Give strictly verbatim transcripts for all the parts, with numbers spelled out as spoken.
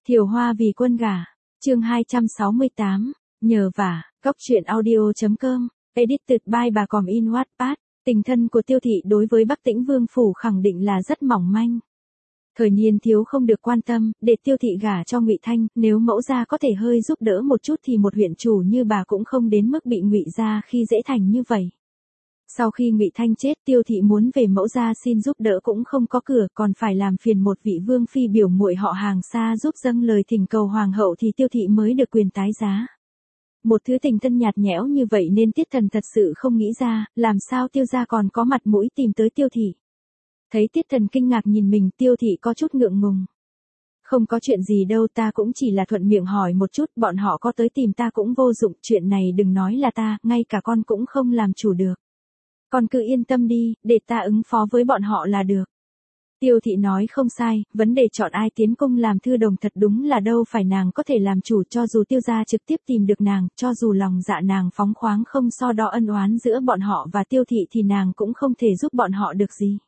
Thiều Hoa vì quân gả, chương hai trăm sáu mươi tám, nhờ vả, góc truyện audio.com, edited by bà Còm in Wattpad. Tình thân của Tiêu Thị đối với Bắc Tĩnh Vương phủ khẳng định là rất mỏng manh. Thời niên thiếu không được quan tâm, để Tiêu Thị gả cho Ngụy Thanh, nếu mẫu gia có thể hơi giúp đỡ một chút thì một huyện chủ như bà cũng không đến mức bị Ngụy gia khi dễ thành như vậy. Sau khi Ngụy Thanh chết, Tiêu Thị muốn về mẫu gia xin giúp đỡ cũng không có cửa, còn phải làm phiền một vị vương phi biểu muội họ hàng xa giúp dâng lời thỉnh cầu hoàng hậu thì Tiêu Thị mới được quyền tái giá. Một thứ tình thân nhạt nhẽo như vậy nên Tiết Thần thật sự không nghĩ ra, làm sao Tiêu gia còn có mặt mũi tìm tới Tiêu Thị. Thấy Tiết Thần kinh ngạc nhìn mình, Tiêu Thị có chút ngượng ngùng. Không có chuyện gì đâu, ta cũng chỉ là thuận miệng hỏi một chút, bọn họ có tới tìm ta cũng vô dụng, chuyện này đừng nói là ta, ngay cả con cũng không làm chủ được. Con cứ yên tâm đi, để ta ứng phó với bọn họ là được. Tiêu Thị nói không sai, vấn đề chọn ai tiến cung làm thư đồng thật đúng là đâu phải nàng có thể làm chủ, cho dù Tiêu gia trực tiếp tìm được nàng, cho dù lòng dạ nàng phóng khoáng không so đo ân oán giữa bọn họ và Tiêu Thị thì nàng cũng không thể giúp bọn họ được gì.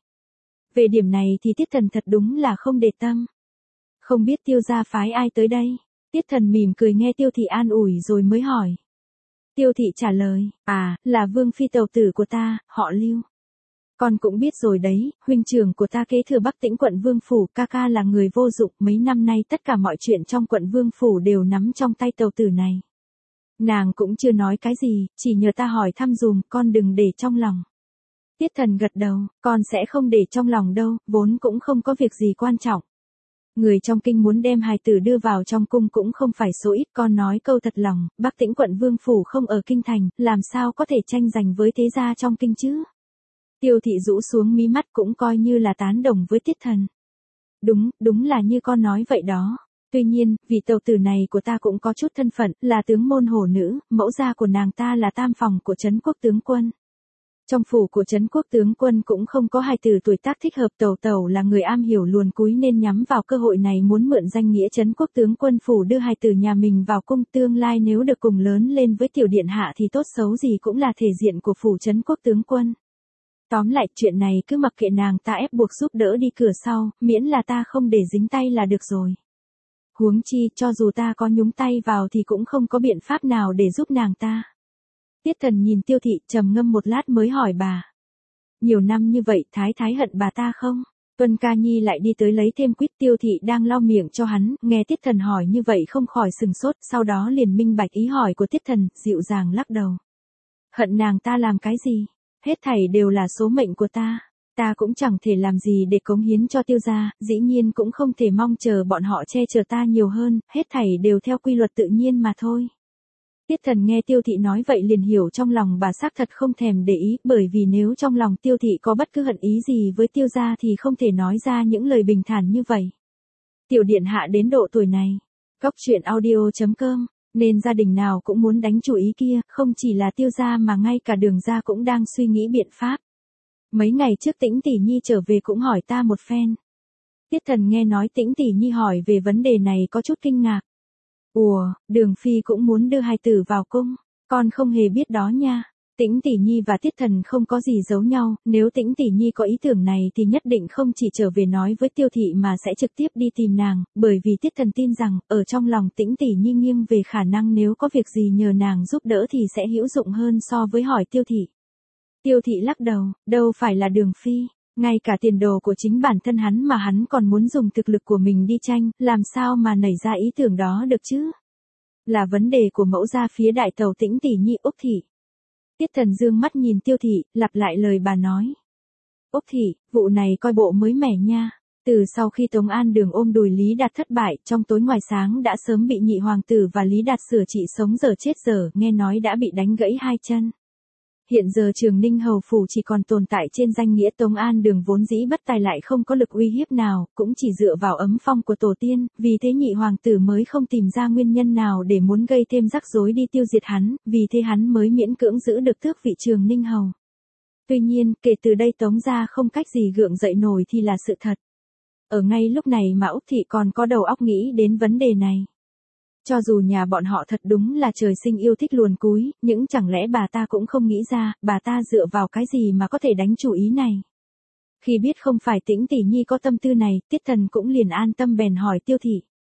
Về điểm này thì Tiết Thần thật đúng là không để tâm. Không biết Tiêu gia phái ai tới đây? Tiết Thần mỉm cười nghe Tiêu Thị an ủi rồi mới hỏi. Tiêu Thị trả lời, à, là Vương phi tàu tử của ta, họ Lưu. Con cũng biết rồi đấy, huynh trưởng của ta kế thừa Bắc Tĩnh quận Vương phủ, ca ca là người vô dụng, mấy năm nay tất cả mọi chuyện trong quận Vương phủ đều nắm trong tay tàu tử này. Nàng cũng chưa nói cái gì, chỉ nhờ ta hỏi thăm dùm, con đừng để trong lòng. Tiết Thần gật đầu, con sẽ không để trong lòng đâu, vốn cũng không có việc gì quan trọng. Người trong kinh muốn đem hài tử đưa vào trong cung cũng không phải số ít, con nói câu thật lòng, Bắc Tĩnh quận Vương phủ không ở kinh thành, làm sao có thể tranh giành với thế gia trong kinh chứ? Tiêu Thị rũ xuống mí mắt cũng coi như là tán đồng với Tiết Thần. Đúng, đúng là như con nói vậy đó. Tuy nhiên, vị tàu tử này của ta cũng có chút thân phận, là tướng môn hổ nữ, mẫu gia của nàng ta là tam phòng của Trấn Quốc tướng quân. Trong phủ của Trấn Quốc tướng quân cũng không có hài tử tuổi tác thích hợp, tẩu tẩu là người am hiểu luồn cúi nên nhắm vào cơ hội này muốn mượn danh nghĩa Trấn Quốc tướng quân phủ đưa hài tử nhà mình vào cung, tương lai nếu được cùng lớn lên với tiểu điện hạ thì tốt xấu gì cũng là thể diện của phủ Trấn Quốc tướng quân. Tóm lại chuyện này cứ mặc kệ nàng ta ép buộc giúp đỡ đi cửa sau, miễn là ta không để dính tay là được rồi. Huống chi, cho dù ta có nhúng tay vào thì cũng không có biện pháp nào để giúp nàng ta. Tiết Thần nhìn Tiêu Thị trầm ngâm một lát mới hỏi bà. Nhiều năm như vậy thái thái hận bà ta không? Tuân Ca Nhi lại đi tới lấy thêm quýt. Tiêu Thị đang lau miệng cho hắn, nghe Tiết Thần hỏi như vậy không khỏi sừng sốt, sau đó liền minh bạch ý hỏi của Tiết Thần, dịu dàng lắc đầu. Hận nàng ta làm cái gì? Hết thảy đều là số mệnh của ta. Ta cũng chẳng thể làm gì để cống hiến cho Tiêu gia, dĩ nhiên cũng không thể mong chờ bọn họ che chở ta nhiều hơn, hết thảy đều theo quy luật tự nhiên mà thôi. Tiết Thần nghe Tiêu Thị nói vậy liền hiểu trong lòng bà xác thật không thèm để ý, bởi vì nếu trong lòng Tiêu Thị có bất cứ hận ý gì với Tiêu gia thì không thể nói ra những lời bình thản như vậy. Tiểu điện hạ đến độ tuổi này, góc truyện audio.com, nên gia đình nào cũng muốn đánh chủ ý kia, không chỉ là Tiêu gia mà ngay cả Đường gia cũng đang suy nghĩ biện pháp. Mấy ngày trước Tĩnh Tỷ Nhi trở về cũng hỏi ta một phen. Tiết Thần nghe nói Tĩnh Tỷ Nhi hỏi về vấn đề này có chút kinh ngạc. Ủa, Đường Phi cũng muốn đưa hài tử vào cung, con không hề biết đó nha. Tĩnh Tỷ Nhi và Tiết Thần không có gì giấu nhau, nếu Tĩnh Tỷ Nhi có ý tưởng này thì nhất định không chỉ trở về nói với Tiêu Thị mà sẽ trực tiếp đi tìm nàng, bởi vì Tiết Thần tin rằng, ở trong lòng Tĩnh Tỷ Nhi nghiêng về khả năng nếu có việc gì nhờ nàng giúp đỡ thì sẽ hữu dụng hơn so với hỏi Tiêu Thị. Tiêu Thị lắc đầu, đâu phải là Đường Phi, ngay cả tiền đồ của chính bản thân hắn mà hắn còn muốn dùng thực lực của mình đi tranh, làm sao mà nảy ra ý tưởng đó được chứ? Là vấn đề của mẫu gia phía đại tàu Tĩnh Tỷ Nhi Úc Thị. Tiết Thần dương mắt nhìn Tiêu Thị, lặp lại lời bà nói. Úc Thị, vụ này coi bộ mới mẻ nha. Từ sau khi Tống An Đường ôm đùi Lý Đạt thất bại, trong tối ngoài sáng đã sớm bị nhị hoàng tử và Lý Đạt sửa trị sống dở chết dở, nghe nói đã bị đánh gãy hai chân. Hiện giờ Trường Ninh Hầu Phủ chỉ còn tồn tại trên danh nghĩa, Tống An Đường vốn dĩ bất tài lại không có lực uy hiếp nào, cũng chỉ dựa vào ấm phong của tổ tiên, vì thế nhị hoàng tử mới không tìm ra nguyên nhân nào để muốn gây thêm rắc rối đi tiêu diệt hắn, vì thế hắn mới miễn cưỡng giữ được tước vị Trường Ninh Hầu. Tuy nhiên, kể từ đây Tống gia không cách gì gượng dậy nổi thì là sự thật. Ở ngay lúc này mà Úc Thị còn có đầu óc nghĩ đến vấn đề này. Cho dù nhà bọn họ thật đúng là trời sinh yêu thích luồn cúi, nhưng chẳng lẽ bà ta cũng không nghĩ ra, bà ta dựa vào cái gì mà có thể đánh chủ ý này. Khi biết không phải Tĩnh Tỷ Nhi có tâm tư này, Tiết Thần cũng liền an tâm bèn hỏi Tiêu Thị.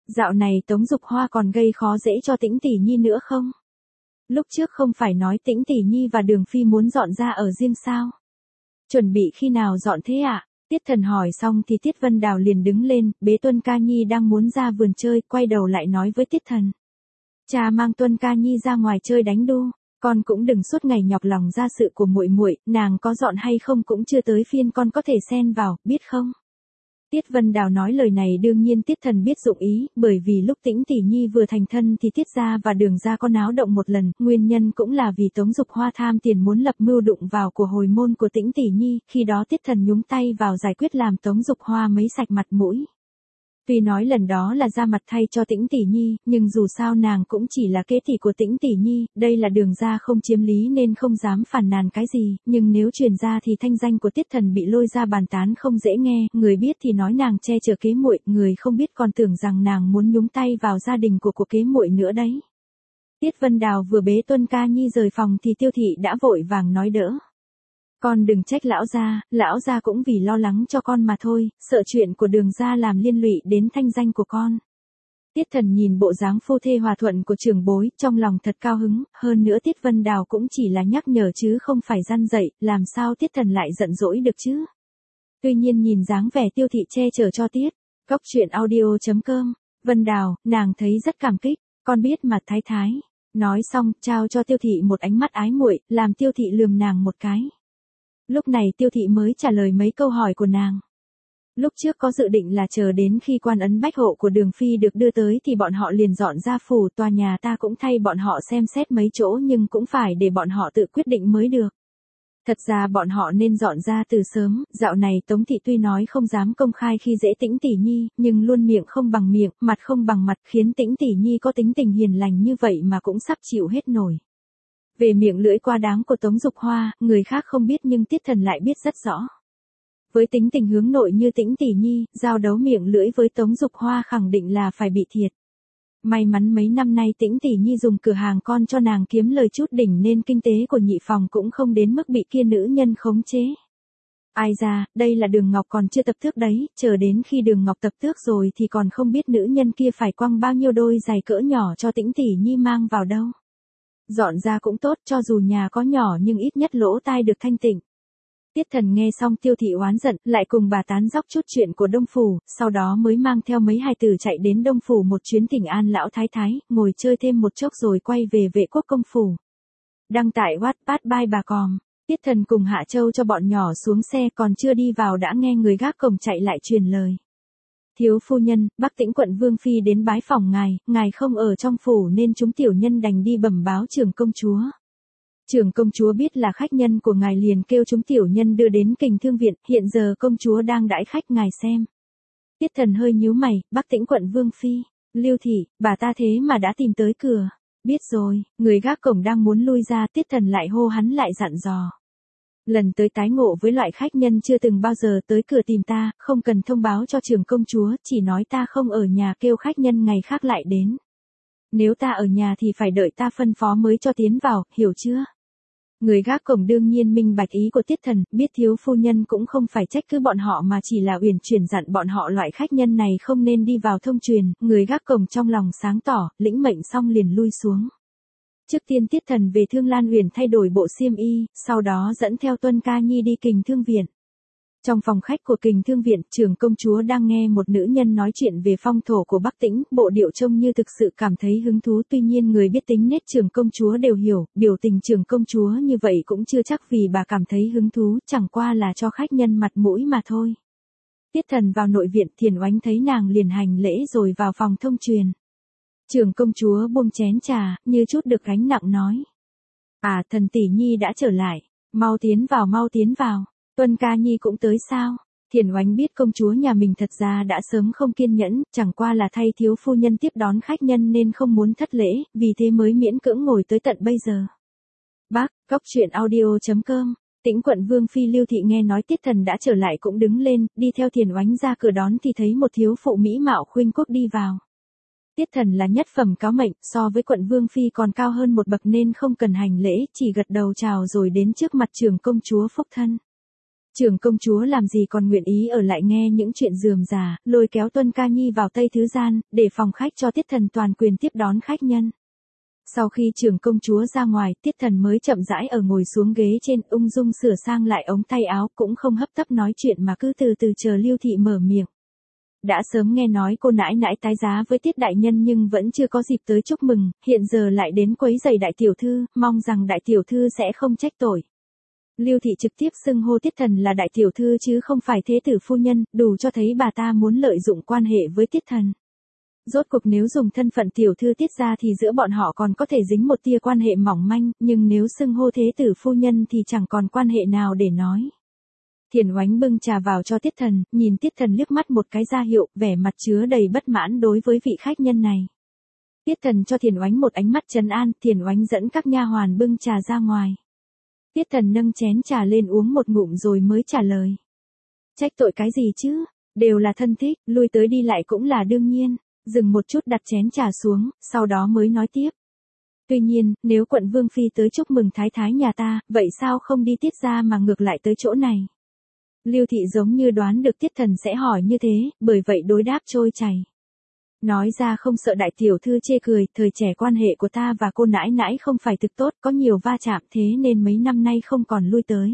Dạo này Tống Dục Hoa còn gây khó dễ cho Tĩnh Tỷ Nhi nữa không? Lúc trước không phải nói Tĩnh Tỷ Nhi và Đường Phi muốn dọn ra ở riêng sao? Chuẩn bị khi nào dọn thế ạ? À? Tiết Thần hỏi xong thì Tiết Vân Đào liền đứng lên, bế Tuân Ca Nhi đang muốn ra vườn chơi, quay đầu lại nói với Tiết Thần. Cha mang Tuân Ca Nhi ra ngoài chơi đánh đu, con cũng đừng suốt ngày nhọc lòng ra sự của muội muội, nàng có dọn hay không cũng chưa tới phiên con có thể xen vào, biết không? Tiết Vân Đào nói lời này đương nhiên Tiết Thần biết dụng ý, bởi vì lúc Tĩnh Tỷ Nhi vừa thành thân thì Tiết gia và Đường gia có náo động một lần, nguyên nhân cũng là vì Tống Dục Hoa tham tiền muốn lập mưu đụng vào của hồi môn của Tĩnh Tỷ Nhi, khi đó Tiết Thần nhúng tay vào giải quyết làm Tống Dục Hoa mấy sạch mặt mũi. Tuy nói lần đó là ra mặt thay cho Tĩnh Tỷ Nhi, nhưng dù sao nàng cũng chỉ là kế tỷ của Tĩnh Tỷ Nhi, đây là Đường gia không chiếm lý nên không dám phản nàn cái gì, nhưng nếu truyền ra thì thanh danh của Tiết Thần bị lôi ra bàn tán không dễ nghe, người biết thì nói nàng che chở kế muội, người không biết còn tưởng rằng nàng muốn nhúng tay vào gia đình của của kế muội nữa đấy. Tiết Vân Đào vừa bế Tuân Ca Nhi rời phòng thì Tiêu Thị đã vội vàng nói đỡ. Con đừng trách lão gia, lão gia cũng vì lo lắng cho con mà thôi, sợ chuyện của Đường gia làm liên lụy đến thanh danh của con. Tiết Thần nhìn bộ dáng phu thê hòa thuận của trưởng bối, trong lòng thật cao hứng, hơn nữa Tiết Vân Đào cũng chỉ là nhắc nhở chứ không phải răn dạy, làm sao Tiết Thần lại giận dỗi được chứ. Tuy nhiên nhìn dáng vẻ Tiêu Thị che chở cho Tiết, Cóc truyện audio chấm com, Vân Đào, nàng thấy rất cảm kích, con biết mà thái thái. Nói xong, trao cho Tiêu Thị một ánh mắt ái muội, làm Tiêu Thị lườm nàng một cái. Lúc này Tiêu Thị mới trả lời mấy câu hỏi của nàng. Lúc trước có dự định là chờ đến khi quan ấn bách hộ của Đường Phi được đưa tới thì bọn họ liền dọn ra phủ, tòa nhà ta cũng thay bọn họ xem xét mấy chỗ nhưng cũng phải để bọn họ tự quyết định mới được. Thật ra bọn họ nên dọn ra từ sớm, dạo này Tống Thị tuy nói không dám công khai khi dễ Tĩnh Tỷ Nhi, nhưng luôn miệng không bằng miệng, mặt không bằng mặt khiến Tĩnh Tỷ Nhi có tính tình hiền lành như vậy mà cũng sắp chịu hết nổi. Về miệng lưỡi quá đáng của Tống Dục Hoa, người khác không biết nhưng Tiết Thần lại biết rất rõ. Với tính tình hướng nội như Tĩnh Tỷ Nhi, giao đấu miệng lưỡi với Tống Dục Hoa khẳng định là phải bị thiệt. May mắn mấy năm nay Tĩnh Tỷ Nhi dùng cửa hàng con cho nàng kiếm lời chút đỉnh nên kinh tế của nhị phòng cũng không đến mức bị kia nữ nhân khống chế. Ai ra, đây là Đường Ngọc còn chưa tập tước đấy, chờ đến khi Đường Ngọc tập tước rồi thì còn không biết nữ nhân kia phải quăng bao nhiêu đôi giày cỡ nhỏ cho Tĩnh Tỷ Nhi mang vào đâu. Dọn ra cũng tốt, cho dù nhà có nhỏ nhưng ít nhất lỗ tai được thanh tịnh. Tiết Thần nghe xong Tiêu Thị oán giận, lại cùng bà tán dóc chút chuyện của Đông Phủ, sau đó mới mang theo mấy hài tử chạy đến Đông Phủ một chuyến thỉnh an lão thái thái, ngồi chơi thêm một chốc rồi quay về Vệ Quốc công phủ. Đăng tại Wattpad by bà Còm, Tiết Thần cùng Hạ Châu cho bọn nhỏ xuống xe còn chưa đi vào đã nghe người gác cổng chạy lại truyền lời. Thiếu phu nhân, Bắc Tĩnh quận Vương Phi đến bái phòng ngài, ngài không ở trong phủ nên chúng tiểu nhân đành đi bẩm báo trưởng công chúa. Trưởng công chúa biết là khách nhân của ngài liền kêu chúng tiểu nhân đưa đến Kình Thương viện, hiện giờ công chúa đang đãi khách ngài xem. Tiết Thần hơi nhíu mày, Bắc Tĩnh quận Vương Phi, Lưu Thị, bà ta thế mà đã tìm tới cửa. Biết rồi, người gác cổng đang muốn lui ra, Tiết Thần lại hô hắn lại dặn dò. Lần tới tái ngộ với loại khách nhân chưa từng bao giờ tới cửa tìm ta, không cần thông báo cho trưởng công chúa, chỉ nói ta không ở nhà kêu khách nhân ngày khác lại đến. Nếu ta ở nhà thì phải đợi ta phân phó mới cho tiến vào, hiểu chưa? Người gác cổng đương nhiên minh bạch ý của Tiết Thần, biết thiếu phu nhân cũng không phải trách cứ bọn họ mà chỉ là uyển chuyển dặn bọn họ loại khách nhân này không nên đi vào thông truyền, người gác cổng trong lòng sáng tỏ, lĩnh mệnh xong liền lui xuống. Trước tiên Tiết Thần về Thương Lan Uyển thay đổi bộ xiêm y, sau đó dẫn theo Tuân Ca Nhi đi Kình Thương viện. Trong phòng khách của Kình Thương viện, trưởng công chúa đang nghe một nữ nhân nói chuyện về phong thổ của Bắc Tĩnh, bộ điệu trông như thực sự cảm thấy hứng thú, tuy nhiên người biết tính nết trưởng công chúa đều hiểu, biểu tình trưởng công chúa như vậy cũng chưa chắc vì bà cảm thấy hứng thú, chẳng qua là cho khách nhân mặt mũi mà thôi. Tiết Thần vào nội viện, Thiền Oánh thấy nàng liền hành lễ rồi vào phòng thông truyền. Trưởng công chúa buông chén trà, như chút được gánh nặng nói. À, thần tỷ nhi đã trở lại, mau tiến vào mau tiến vào. Tuân Ca Nhi cũng tới sao? Thiền Oánh biết công chúa nhà mình thật ra đã sớm không kiên nhẫn, chẳng qua là thay thiếu phu nhân tiếp đón khách nhân nên không muốn thất lễ, vì thế mới miễn cưỡng ngồi tới tận bây giờ. Bác, Cóc truyện audio chấm com, Tĩnh quận Vương Phi Lưu Thị nghe nói Tiết Thần đã trở lại cũng đứng lên, đi theo Thiền Oánh ra cửa đón thì thấy một thiếu phụ mỹ mạo khuynh quốc đi vào. Tiết Thần là nhất phẩm cáo mệnh, so với quận Vương Phi còn cao hơn một bậc nên không cần hành lễ, chỉ gật đầu chào rồi đến trước mặt trưởng công chúa phúc thân. Trưởng công chúa làm gì còn nguyện ý ở lại nghe những chuyện rườm rà, lôi kéo Tuân Ca Nhi vào Tây Thứ Gian, để phòng khách cho Tiết Thần toàn quyền tiếp đón khách nhân. Sau khi trưởng công chúa ra ngoài, Tiết Thần mới chậm rãi ở ngồi xuống ghế trên, ung dung sửa sang lại ống tay áo, cũng không hấp tấp nói chuyện mà cứ từ từ chờ Lưu Thị mở miệng. Đã sớm nghe nói cô nãi nãi tái giá với Tiết đại nhân nhưng vẫn chưa có dịp tới chúc mừng, hiện giờ lại đến quấy rầy đại tiểu thư, mong rằng đại tiểu thư sẽ không trách tội. Lưu Thị trực tiếp xưng hô Tiết Thần là đại tiểu thư chứ không phải thế tử phu nhân, đủ cho thấy bà ta muốn lợi dụng quan hệ với Tiết Thần. Rốt cuộc nếu dùng thân phận tiểu thư Tiết ra thì giữa bọn họ còn có thể dính một tia quan hệ mỏng manh, nhưng nếu xưng hô thế tử phu nhân thì chẳng còn quan hệ nào để nói. Thiền Oánh bưng trà vào cho Tiết Thần, nhìn Tiết Thần liếc mắt một cái ra hiệu, vẻ mặt chứa đầy bất mãn đối với vị khách nhân này. Tiết Thần cho Thiền Oánh một ánh mắt trấn an, Thiền Oánh dẫn các nha hoàn bưng trà ra ngoài. Tiết Thần nâng chén trà lên uống một ngụm rồi mới trả lời. Trách tội cái gì chứ, đều là thân thích, lui tới đi lại cũng là đương nhiên. Dừng một chút đặt chén trà xuống, sau đó mới nói tiếp. Tuy nhiên, nếu quận Vương Phi tới chúc mừng thái thái nhà ta, vậy sao không đi Tiết ra mà ngược lại tới chỗ này? Lưu Thị giống như đoán được Tiết Thần sẽ hỏi như thế, bởi vậy đối đáp trôi chảy. Nói ra không sợ đại tiểu thư chê cười, thời trẻ quan hệ của ta và cô nãi nãi không phải thực tốt, có nhiều va chạm thế nên mấy năm nay không còn lui tới.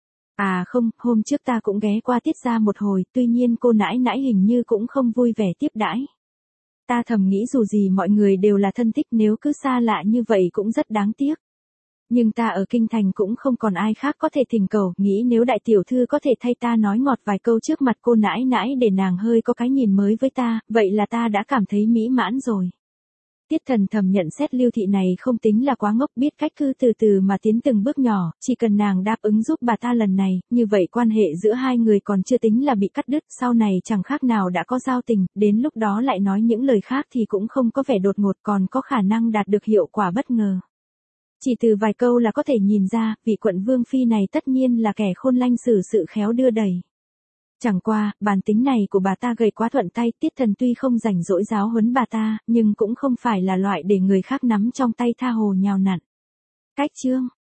À không, hôm trước ta cũng ghé qua Tiết ra một hồi, tuy nhiên cô nãi nãi hình như cũng không vui vẻ tiếp đãi. Ta thầm nghĩ dù gì mọi người đều là thân thích, nếu cứ xa lạ như vậy cũng rất đáng tiếc. Nhưng ta ở kinh thành cũng không còn ai khác có thể thỉnh cầu, nghĩ nếu đại tiểu thư có thể thay ta nói ngọt vài câu trước mặt cô nãi nãi để nàng hơi có cái nhìn mới với ta, vậy là ta đã cảm thấy mỹ mãn rồi. Tiết Thần thầm nhận xét Lưu Thị này không tính là quá ngốc, biết cách cứ từ từ mà tiến từng bước nhỏ, chỉ cần nàng đáp ứng giúp bà ta lần này, như vậy quan hệ giữa hai người còn chưa tính là bị cắt đứt, sau này chẳng khác nào đã có giao tình, đến lúc đó lại nói những lời khác thì cũng không có vẻ đột ngột, còn có khả năng đạt được hiệu quả bất ngờ. Chỉ từ vài câu là có thể nhìn ra, vị quận Vương Phi này tất nhiên là kẻ khôn lanh xử sự khéo đưa đẩy. Chẳng qua, bản tính này của bà ta gầy quá thuận tay, Tiết Thần tuy không rảnh rỗi giáo huấn bà ta, nhưng cũng không phải là loại để người khác nắm trong tay tha hồ nhào nặn. Cách chương